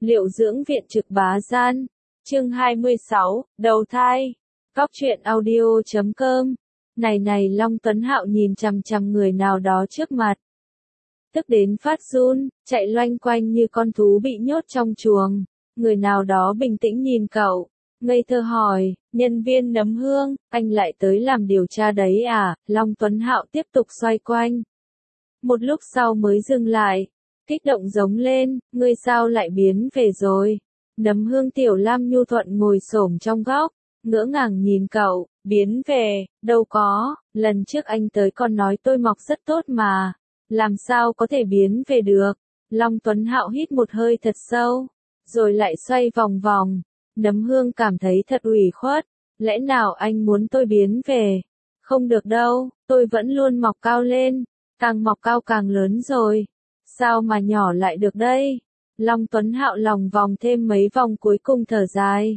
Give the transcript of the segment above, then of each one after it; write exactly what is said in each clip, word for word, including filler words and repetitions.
Liệu dưỡng viện trực bá gian. Chương hai mươi sáu, đầu thai. Cóc truyện audio chấm com. Này này Long Tuấn Hạo nhìn chằm chằm người nào đó trước mặt. Tức đến phát run, chạy loanh quanh như con thú bị nhốt trong chuồng. Người nào đó bình tĩnh nhìn cậu, ngây thơ hỏi, nhân viên nấm hương, anh lại tới làm điều tra đấy à? Long Tuấn Hạo tiếp tục xoay quanh. Một lúc sau mới dừng lại, kích động giống lên, ngươi sao lại biến về rồi? Nấm hương Tiểu Lam nhu thuận ngồi xổm trong góc, ngỡ ngàng nhìn cậu, biến về, đâu có, lần trước anh tới còn nói tôi mọc rất tốt mà, làm sao có thể biến về được? Long Tuấn Hạo hít một hơi thật sâu, rồi lại xoay vòng vòng. Nấm hương cảm thấy thật ủy khuất, lẽ nào anh muốn tôi biến về? Không được đâu, tôi vẫn luôn mọc cao lên, càng mọc cao càng lớn rồi. Sao mà nhỏ lại được đây? Long Tuấn Hạo lòng vòng thêm mấy vòng cuối cùng thở dài.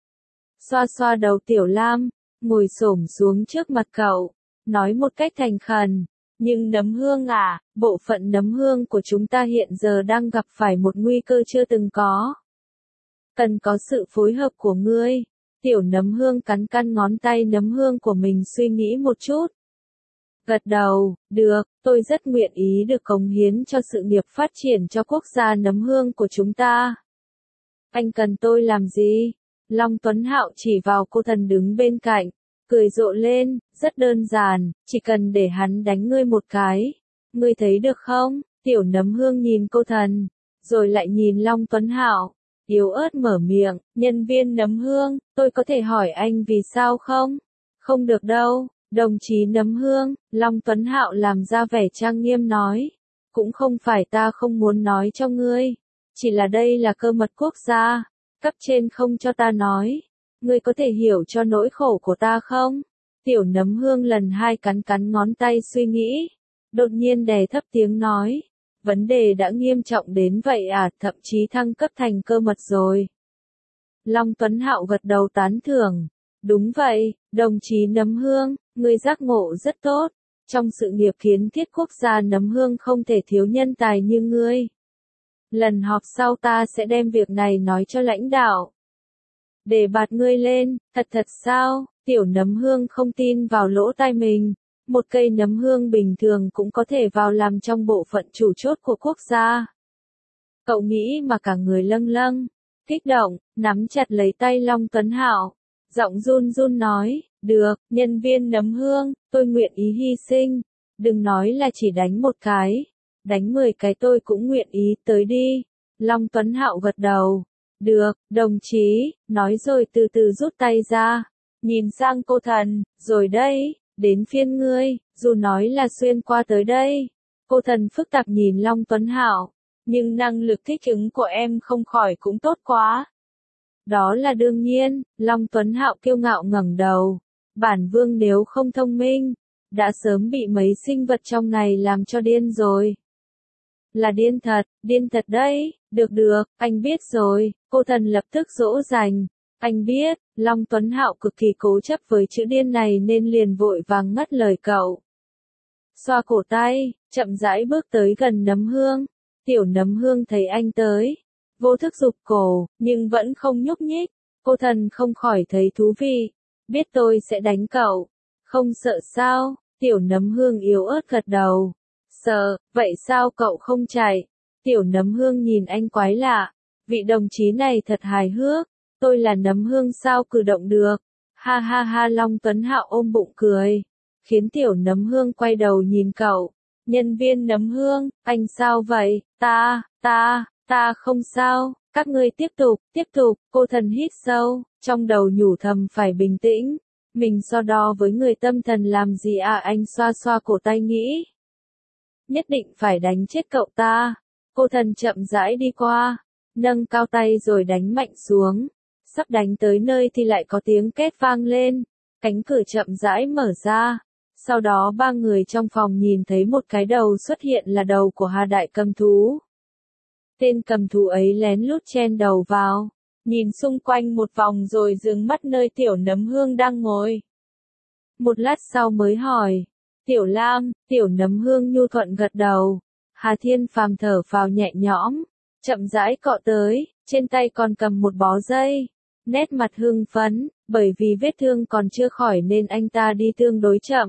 Xoa xoa đầu Tiểu Lam, ngồi xổm xuống trước mặt cậu, nói một cách thành khẩn. Nhưng nấm hương à, bộ phận nấm hương của chúng ta hiện giờ đang gặp phải một nguy cơ chưa từng có. Cần có sự phối hợp của ngươi. Tiểu nấm hương cắn cắn ngón tay nấm hương của mình suy nghĩ một chút. Gật đầu, được, tôi rất nguyện ý được cống hiến cho sự nghiệp phát triển cho quốc gia nấm hương của chúng ta. Anh cần tôi làm gì? Long Tuấn Hạo chỉ vào cô thần đứng bên cạnh, cười rộ lên, rất đơn giản, chỉ cần để hắn đánh ngươi một cái. Ngươi thấy được không? Tiểu nấm hương nhìn cô thần, rồi lại nhìn Long Tuấn Hạo, yếu ớt mở miệng, nhân viên nấm hương, tôi có thể hỏi anh vì sao không? Không được đâu. Đồng chí nấm hương, Long Tuấn Hạo làm ra vẻ trang nghiêm nói, cũng không phải ta không muốn nói cho ngươi, chỉ là đây là cơ mật quốc gia, cấp trên không cho ta nói, ngươi có thể hiểu cho nỗi khổ của ta không? Tiểu nấm hương lần hai cắn cắn ngón tay suy nghĩ, đột nhiên đè thấp tiếng nói, vấn đề đã nghiêm trọng đến vậy à, thậm chí thăng cấp thành cơ mật rồi. Long Tuấn Hạo gật đầu tán thưởng. Đúng vậy, đồng chí nấm hương, ngươi giác ngộ rất tốt. Trong sự nghiệp kiến thiết quốc gia nấm hương không thể thiếu nhân tài như ngươi. Lần họp sau ta sẽ đem việc này nói cho lãnh đạo. Để bạt ngươi lên, thật thật sao? Tiểu nấm hương không tin vào lỗ tai mình. Một cây nấm hương bình thường cũng có thể vào làm trong bộ phận chủ chốt của quốc gia. Cậu nghĩ mà cả người lâng lâng, kích động, nắm chặt lấy tay Long Tuấn Hạo. Giọng run run nói, được, nhân viên nấm hương, tôi nguyện ý hy sinh, đừng nói là chỉ đánh một cái, đánh mười cái tôi cũng nguyện ý, tới đi. Long Tuấn Hạo gật đầu, được, đồng chí, nói rồi từ từ rút tay ra, nhìn sang cô thần, rồi đây, đến phiên ngươi, dù nói là xuyên qua tới đây. Cô thần phức tạp nhìn Long Tuấn Hạo, nhưng năng lực thích ứng của em không khỏi cũng tốt quá. Đó là đương nhiên, Long Tuấn Hạo kiêu ngạo ngẩng đầu. Bản vương nếu không thông minh, đã sớm bị mấy sinh vật trong này làm cho điên rồi. Là điên thật, điên thật đấy, được được, anh biết rồi, cô thần lập tức dỗ dành. Anh biết, Long Tuấn Hạo cực kỳ cố chấp với chữ điên này nên liền vội vàng ngắt lời cậu. Xoa cổ tay, chậm rãi bước tới gần nấm hương. Tiểu nấm hương thấy anh tới, vô thức rụt cổ, nhưng vẫn không nhúc nhích. Cô thần không khỏi thấy thú vị. Biết tôi sẽ đánh cậu. Không sợ sao? Tiểu nấm hương yếu ớt gật đầu. Sợ, vậy sao cậu không chạy? Tiểu nấm hương nhìn anh quái lạ. Vị đồng chí này thật hài hước. Tôi là nấm hương sao cử động được? Ha ha ha. Long Tuấn Hạo ôm bụng cười, khiến tiểu nấm hương quay đầu nhìn cậu. Nhân viên nấm hương, anh sao vậy? Ta, ta, ta không sao. Các ngươi tiếp tục, tiếp tục. Cô thần hít sâu, trong đầu nhủ thầm phải bình tĩnh. Mình so đo với người tâm thần làm gì à? Anh xoa xoa cổ tay nghĩ, nhất định phải đánh chết cậu ta. Cô thần chậm rãi đi qua, nâng cao tay rồi đánh mạnh xuống. Sắp đánh tới nơi thì lại có tiếng két vang lên, cánh cửa chậm rãi mở ra. Sau đó ba người trong phòng nhìn thấy một cái đầu xuất hiện là đầu của Hà Đại cầm thú. Tên cầm thú ấy lén lút chen đầu vào, nhìn xung quanh một vòng rồi dừng mắt nơi tiểu nấm hương đang ngồi. Một lát sau mới hỏi, Tiểu Lam, tiểu nấm hương nhu thuận gật đầu. Hà Thiên Phàm thở phào nhẹ nhõm, chậm rãi cọ tới, trên tay còn cầm một bó dây. Nét mặt hưng phấn, bởi vì vết thương còn chưa khỏi nên anh ta đi tương đối chậm.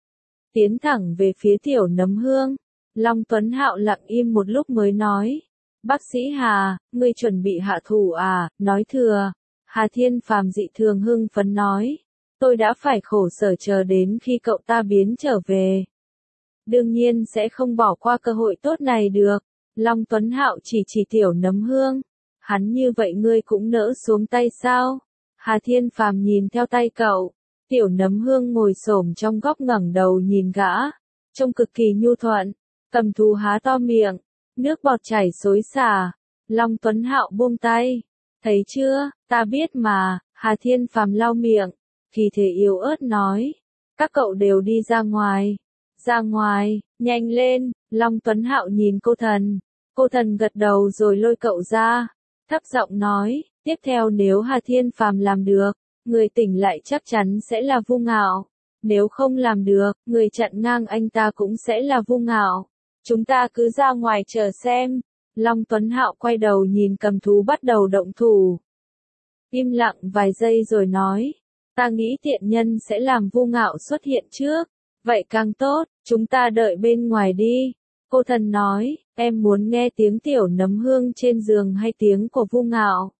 Tiến thẳng về phía Tiểu Nấm Hương. Long Tuấn Hạo lặng im một lúc mới nói. Bác sĩ Hà, ngươi chuẩn bị hạ thủ à, nói thừa. Hà Thiên Phàm dị thường hưng phấn nói. Tôi đã phải khổ sở chờ đến khi cậu ta biến trở về. Đương nhiên sẽ không bỏ qua cơ hội tốt này được. Long Tuấn Hạo chỉ chỉ Tiểu Nấm Hương. Hắn như vậy ngươi cũng nỡ xuống tay sao? Hà Thiên Phàm nhìn theo tay cậu. Tiểu Nấm Hương ngồi xổm trong góc ngẩng đầu nhìn gã. Trông cực kỳ nhu thuận. Cầm thú há to miệng. Nước bọt chảy xối xả. Long Tuấn Hạo buông tay. Thấy chưa, ta biết mà. Hà Thiên Phàm lau miệng. Thì thể yếu ớt nói. Các cậu đều đi ra ngoài. Ra ngoài, nhanh lên. Long Tuấn Hạo nhìn cô thần. Cô thần gật đầu rồi lôi cậu ra. Thấp giọng nói, tiếp theo nếu Hà Thiên Phàm làm được, người tỉnh lại chắc chắn sẽ là Vu Ngạo. Nếu không làm được, người chặn ngang anh ta cũng sẽ là Vu Ngạo. Chúng ta cứ ra ngoài chờ xem. Long Tuấn Hạo quay đầu nhìn cầm thú bắt đầu động thủ. Im lặng vài giây rồi nói, ta nghĩ tiện nhân sẽ làm Vu Ngạo xuất hiện trước. Vậy càng tốt, chúng ta đợi bên ngoài đi. Cô thần nói, em muốn nghe tiếng Tiểu Nấm Hương trên giường hay tiếng của Vu Ngạo.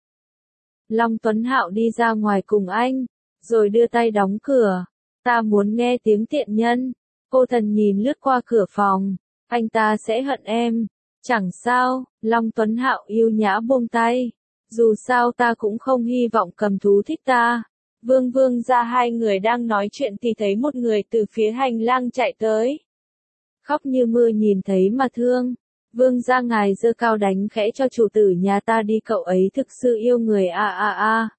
Long Tuấn Hạo đi ra ngoài cùng anh, rồi đưa tay đóng cửa. Ta muốn nghe tiếng tiện nhân. Cô thần nhìn lướt qua cửa phòng, anh ta sẽ hận em. Chẳng sao, Long Tuấn Hạo yêu nhã buông tay. Dù sao ta cũng không hy vọng cầm thú thích ta. Vương Vương ra hai người đang nói chuyện thì thấy một người từ phía hành lang chạy tới. Khóc như mưa nhìn thấy mà thương. Vương gia ngài giơ cao đánh khẽ cho chủ tử nhà ta đi, cậu ấy thực sự yêu người a a a.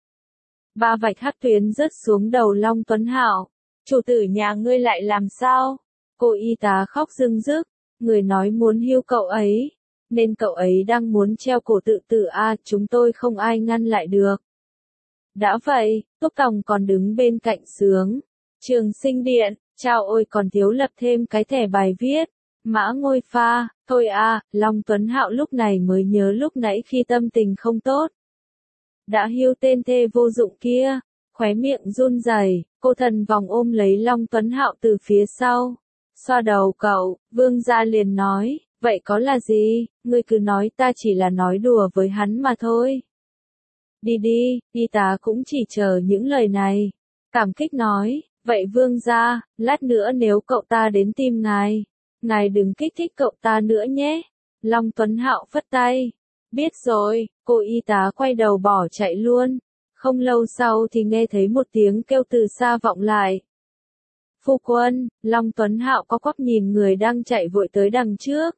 Ba vạch hắc tuyến rớt xuống đầu Long Tuấn Hạo. Chủ tử nhà ngươi lại làm sao? Cô y tá khóc rưng rức. Người nói muốn hưu cậu ấy. Nên cậu ấy đang muốn treo cổ tự tử a, chúng tôi không ai ngăn lại được. Đã vậy, Túc Tòng còn đứng bên cạnh sướng. Trường Sinh Điện, chao ôi còn thiếu lập thêm cái thẻ bài viết. Mã Ngôi Pha, thôi à, Long Tuấn Hạo lúc này mới nhớ lúc nãy khi tâm tình không tốt. Đã hiu tên thê vô dụng kia, khóe miệng run rẩy, cô thần vòng ôm lấy Long Tuấn Hạo từ phía sau. Xoa đầu cậu, Vương gia liền nói, vậy có là gì, ngươi cứ nói, ta chỉ là nói đùa với hắn mà thôi. Đi đi, y tá cũng chỉ chờ những lời này. Cảm kích nói, vậy Vương gia, lát nữa nếu cậu ta đến tìm ngài, ngài đừng kích thích cậu ta nữa nhé. Long Tuấn Hạo phất tay. Biết rồi, cô y tá quay đầu bỏ chạy luôn. Không lâu sau thì nghe thấy một tiếng kêu từ xa vọng lại. Phu quân, Long Tuấn Hạo có quắp nhìn người đang chạy vội tới đằng trước.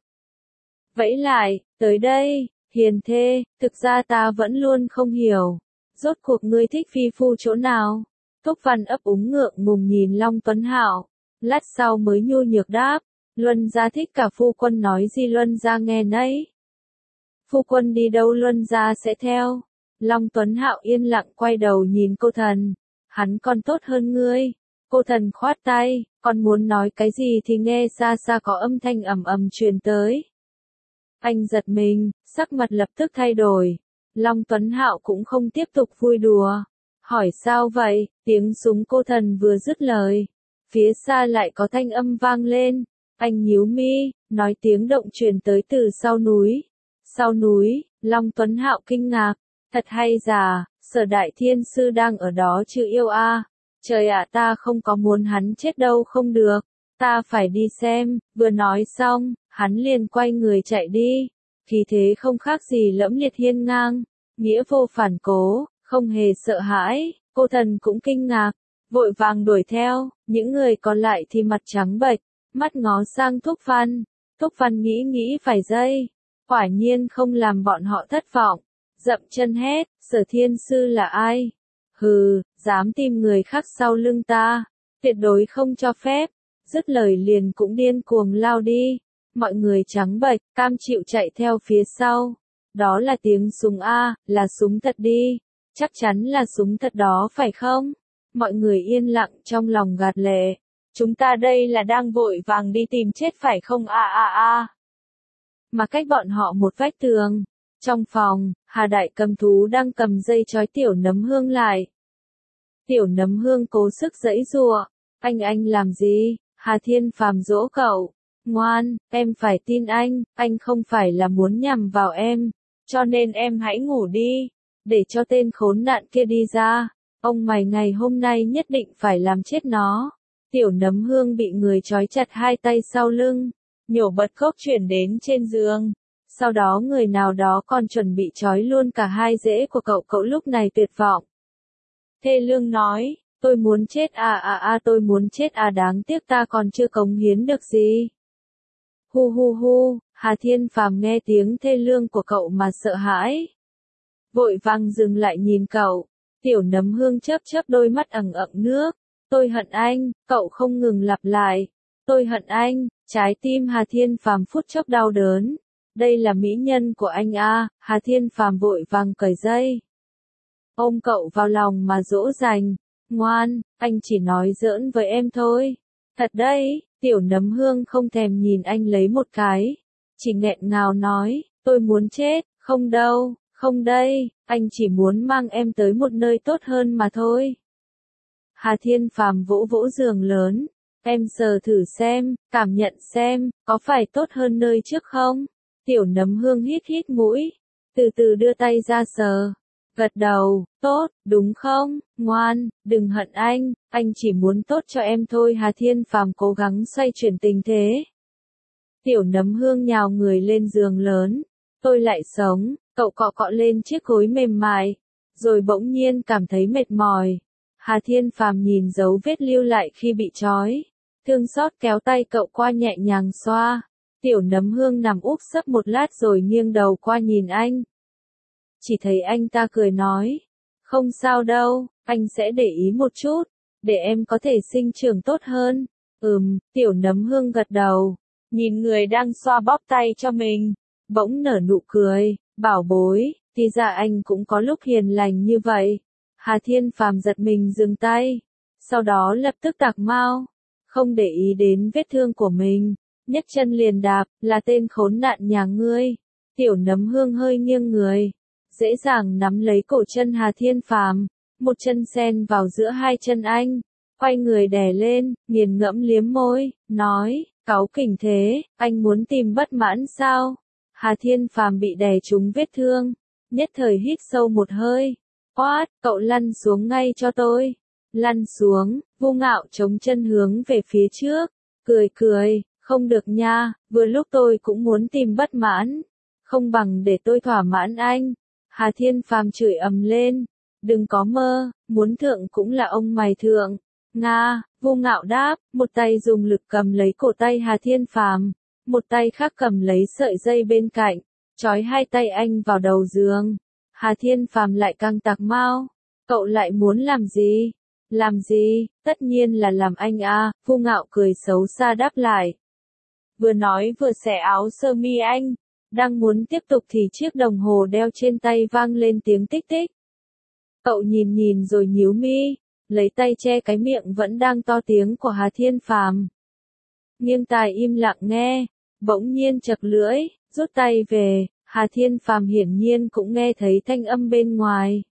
Vẫy lại, tới đây, hiền thê, thực ra ta vẫn luôn không hiểu. Rốt cuộc ngươi thích phi phu chỗ nào? Túc Văn ấp úng ngượng ngùng nhìn Long Tuấn Hạo. Lát sau mới nhu nhược đáp. Luân gia thích cả phu quân, nói gì Luân gia nghe nấy. Phu quân đi đâu Luân gia sẽ theo. Long Tuấn Hạo yên lặng quay đầu nhìn cô thần. Hắn còn tốt hơn ngươi. Cô thần khoát tay, còn muốn nói cái gì thì nghe xa xa có âm thanh ầm ầm truyền tới. Anh giật mình, sắc mặt lập tức thay đổi. Long Tuấn Hạo cũng không tiếp tục vui đùa. Hỏi sao vậy, tiếng súng cô thần vừa dứt lời. Phía xa lại có thanh âm vang lên. Anh nhíu mi, nói tiếng động truyền tới từ sau núi. Sau núi, Long Tuấn Hạo kinh ngạc. Thật hay giả, Sở Đại Thiên Sư đang ở đó chứ yêu a. Trời ạ, ta không có muốn hắn chết đâu không được. Ta phải đi xem. Vừa nói xong, hắn liền quay người chạy đi. Khí thế không khác gì lẫm liệt hiên ngang. Nghĩa vô phản cố, không hề sợ hãi. Cô thần cũng kinh ngạc, vội vàng đuổi theo. Những người còn lại thì mặt trắng bệch, mắt ngó sang Thúc Văn. Thúc Văn nghĩ nghĩ vài giây. Quả nhiên không làm bọn họ thất vọng. Dậm chân hét, Sở Thiên Sư là ai? Hừ, dám tìm người khác sau lưng ta. Tuyệt đối không cho phép. Dứt lời liền cũng điên cuồng lao đi. Mọi người trắng bệch, cam chịu chạy theo phía sau. Đó là tiếng súng A, là súng thật đi. Chắc chắn là súng thật đó phải không? Mọi người yên lặng trong lòng gạt lệ. Chúng ta đây là đang vội vàng đi tìm chết phải không a a a. Mà cách bọn họ một vách tường. Trong phòng, Hà Đại Cầm Thú đang cầm dây trói Tiểu Nấm Hương lại. Tiểu Nấm Hương cố sức giãy giụa. Anh anh làm gì? Hà Thiên Phàm dỗ cậu. Ngoan, em phải tin anh, anh không phải là muốn nhằm vào em. Cho nên em hãy ngủ đi. Để cho tên khốn nạn kia đi ra. Ông mày ngày hôm nay nhất định phải làm chết nó. Tiểu Nấm Hương bị người trói chặt hai tay sau lưng. Nhổ bật khóc chuyển đến trên giường. Sau đó người nào đó còn chuẩn bị trói luôn cả hai rễ của cậu. Cậu lúc này tuyệt vọng. Thê lương nói, tôi muốn chết à à à tôi muốn chết à đáng tiếc ta còn chưa cống hiến được gì. Hu hu hu, Hà Thiên Phàm nghe tiếng thê lương của cậu mà sợ hãi. Vội vàng dừng lại nhìn cậu. Tiểu Nấm Hương chớp chớp đôi mắt ẩn ẩn nước. Tôi hận anh, cậu không ngừng lặp lại. Tôi hận anh, trái tim Hà Thiên Phàm phút chốc đau đớn. Đây là mỹ nhân của anh à, Hà Thiên Phàm vội vàng cởi dây. Ôm cậu vào lòng mà dỗ dành. Ngoan, anh chỉ nói giỡn với em thôi. Thật đấy, Tiểu Nấm Hương không thèm nhìn anh lấy một cái. Chỉ nghẹn ngào nói, tôi muốn chết, không đâu, không đây, anh chỉ muốn mang em tới một nơi tốt hơn mà thôi. Hà Thiên Phàm vỗ vỗ giường lớn. Em sờ thử xem, cảm nhận xem, có phải tốt hơn nơi trước không? Tiểu Nấm Hương hít hít mũi. Từ từ đưa tay ra sờ. Gật đầu, tốt, đúng không, ngoan, đừng hận anh, anh chỉ muốn tốt cho em thôi. Hà Thiên Phàm cố gắng xoay chuyển tình thế. Tiểu Nấm Hương nhào người lên giường lớn. Tôi lại sống, cậu cọ cọ lên chiếc gối mềm mại. Rồi bỗng nhiên cảm thấy mệt mỏi. Hà Thiên Phàm nhìn dấu vết lưu lại khi bị trói. Thương xót kéo tay cậu qua nhẹ nhàng xoa. Tiểu Nấm Hương nằm úp sấp một lát rồi nghiêng đầu qua nhìn anh. Chỉ thấy anh ta cười nói. Không sao đâu, anh sẽ để ý một chút. Để em có thể sinh trưởng tốt hơn. Ừm, Tiểu Nấm Hương gật đầu. Nhìn người đang xoa bóp tay cho mình. Bỗng nở nụ cười. Bảo bối, thì ra anh cũng có lúc hiền lành như vậy. Hà Thiên Phàm giật mình dừng tay. Sau đó lập tức tạc mau. Không để ý đến vết thương của mình. Nhấc chân liền đạp, là tên khốn nạn nhà ngươi. Tiểu Nấm Hương hơi nghiêng người. Dễ dàng nắm lấy cổ chân Hà Thiên Phàm. Một chân xen vào giữa hai chân anh. Quay người đè lên, nghiền ngẫm liếm môi, nói, cáu kỉnh thế, anh muốn tìm bất mãn sao? Hà Thiên Phàm bị đè trúng vết thương. Nhất thời hít sâu một hơi. Oát, cậu lăn xuống ngay cho tôi. Lăn xuống, Vô Ngạo chống chân hướng về phía trước. Cười cười, không được nha, vừa lúc tôi cũng muốn tìm bất mãn. Không bằng để tôi thỏa mãn anh. Hà Thiên Phàm chửi ầm lên. Đừng có mơ, muốn thượng cũng là ông mày thượng. Nga, Vô Ngạo đáp, một tay dùng lực cầm lấy cổ tay Hà Thiên Phàm, một tay khác cầm lấy sợi dây bên cạnh, trói hai tay anh vào đầu giường. Hà Thiên Phàm lại càng tạc mau. Cậu lại muốn làm gì? Làm gì? Tất nhiên là làm anh à, Vô Ngạo cười xấu xa đáp lại. Vừa nói vừa xẻ áo sơ mi anh. Đang muốn tiếp tục thì chiếc đồng hồ đeo trên tay vang lên tiếng tích tích. Cậu nhìn nhìn rồi nhíu mi, lấy tay che cái miệng vẫn đang to tiếng của Hà Thiên Phàm. Nghiêng tai im lặng nghe, bỗng nhiên chật lưỡi, rút tay về. Hà Thiên Phàm hiển nhiên cũng nghe thấy thanh âm bên ngoài.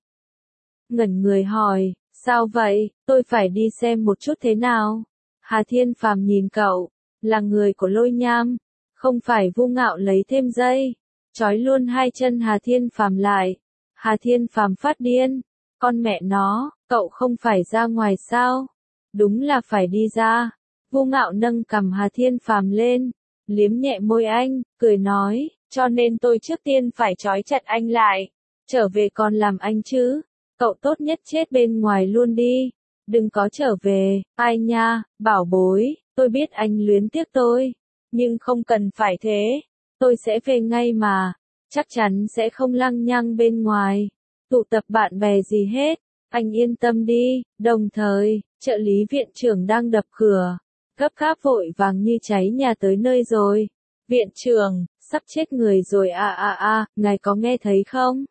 Ngẩn người hỏi, sao vậy, tôi phải đi xem một chút thế nào? Hà Thiên Phàm nhìn cậu, là người của Lôi Nham, không phải Vô Ngạo lấy thêm dây, trói luôn hai chân Hà Thiên Phàm lại. Hà Thiên Phàm phát điên, con mẹ nó, cậu không phải ra ngoài sao? Đúng là phải đi ra. Vô Ngạo nâng cằm Hà Thiên Phàm lên, liếm nhẹ môi anh, cười nói, cho nên tôi trước tiên phải trói chặt anh lại, trở về còn làm anh chứ, cậu tốt nhất chết bên ngoài luôn đi, đừng có trở về. Ai nha, bảo bối, tôi biết anh luyến tiếc tôi, nhưng không cần phải thế, tôi sẽ về ngay mà, chắc chắn sẽ không lăng nhăng bên ngoài, tụ tập bạn bè gì hết, anh yên tâm đi. Đồng thời, trợ lý viện trưởng đang đập cửa, gấp gáp vội vàng như cháy nhà tới nơi rồi. Viện trưởng, sắp chết người rồi à à à, ngài có nghe thấy không?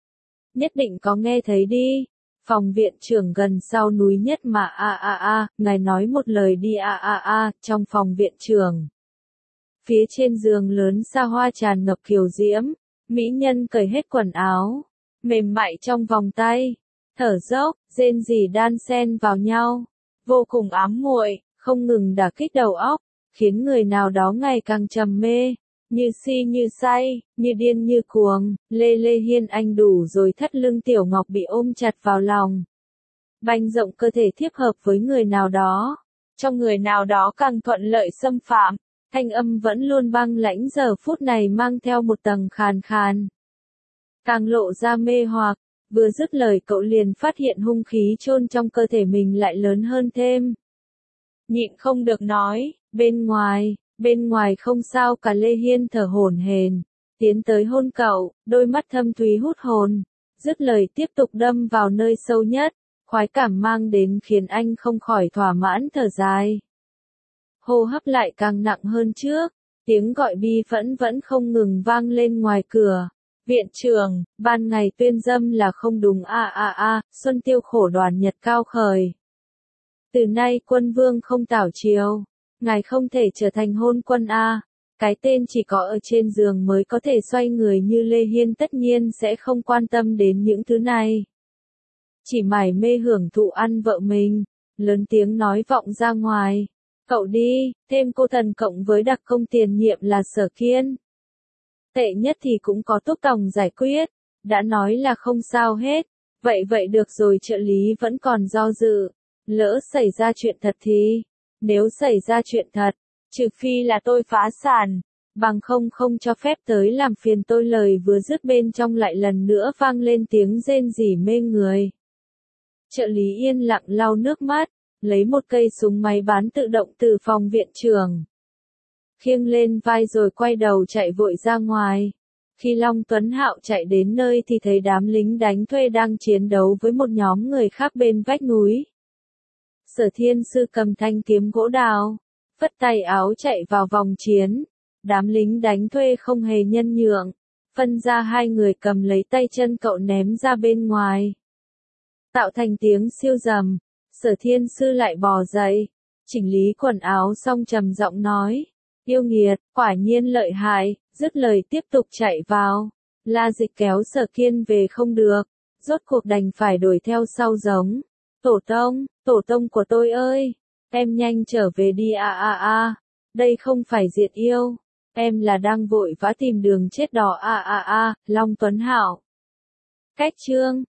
Nhất định có nghe thấy đi. Phòng viện trưởng gần sau núi nhất mà à à à, ngài nói một lời đi à à à, trong phòng viện trưởng. Phía trên giường lớn xa hoa tràn ngập kiều diễm, Mỹ nhân cởi hết quần áo, mềm mại trong vòng tay, thở dốc, rên rỉ đan xen vào nhau, vô cùng ám muội, không ngừng đả kích đầu óc, khiến người nào đó ngày càng trầm mê, như si như say, như điên như cuồng. Lê Lê Hiên Anh đủ rồi, thắt lưng Tiểu Ngọc bị ôm chặt vào lòng, bành rộng cơ thể thiếp hợp với người nào đó, trong người nào đó càng thuận lợi xâm phạm. Thanh âm vẫn luôn băng lãnh giờ phút này mang theo một tầng khàn khàn, càng lộ ra mê hoặc. Vừa dứt lời cậu liền phát hiện hung khí chôn trong cơ thể mình lại lớn hơn thêm. Nhịn không được nói, bên ngoài, bên ngoài không sao cả. Lê Hiên thở hổn hển, tiến tới hôn cậu, đôi mắt thâm thúy hút hồn. Dứt lời tiếp tục đâm vào nơi sâu nhất, khoái cảm mang đến khiến anh không khỏi thỏa mãn thở dài. Hô hấp lại càng nặng hơn trước, tiếng gọi bi phẫn vẫn không ngừng vang lên ngoài cửa. Viện trưởng, ban ngày tuyên dâm là không đúng a a a, Xuân Tiêu khổ đoàn nhật cao khởi. Từ nay quân vương không tảo chiều, ngài không thể trở thành hôn quân a. Cái tên chỉ có ở trên giường mới có thể xoay người như Lê Hiên tất nhiên sẽ không quan tâm đến những thứ này. Chỉ mải mê hưởng thụ ăn vợ mình, lớn tiếng nói vọng ra ngoài. Cậu đi, thêm cô thần cộng với đặc công tiền nhiệm là Sở Kiên. Tệ nhất thì cũng có Túc Tòng giải quyết, đã nói là không sao hết, vậy vậy được rồi. Trợ lý vẫn còn do dự, lỡ xảy ra chuyện thật thì, nếu xảy ra chuyện thật, trừ phi là tôi phá sản, bằng không không cho phép tới làm phiền tôi. Lời vừa dứt bên trong lại lần nữa vang lên tiếng rên rỉ mê người. Trợ lý yên lặng lau nước mắt, lấy một cây súng máy bán tự động từ phòng viện trưởng, khiêng lên vai rồi quay đầu chạy vội ra ngoài. Khi Long Tuấn Hạo chạy đến nơi thì thấy đám lính đánh thuê đang chiến đấu với một nhóm người khác bên vách núi. Sở Thiên Sư cầm thanh kiếm gỗ đào, phất tay áo chạy vào vòng chiến. Đám lính đánh thuê không hề nhân nhượng, phân ra hai người cầm lấy tay chân cậu ném ra bên ngoài. Tạo thành tiếng siêu rầm, Sở Thiên Sư lại bò dậy, chỉnh lý quần áo xong trầm giọng nói. Yêu nghiệt, quả nhiên lợi hại. Dứt lời tiếp tục chạy vào. La Dịch kéo Sở Kiên về không được, rốt cuộc đành phải đuổi theo sau giống. Tổ tông, tổ tông của tôi ơi, em nhanh trở về đi a a a, đây không phải diệt yêu, em là đang vội vã tìm đường chết đỏ a a a. Long Tuấn Hạo. Cách chương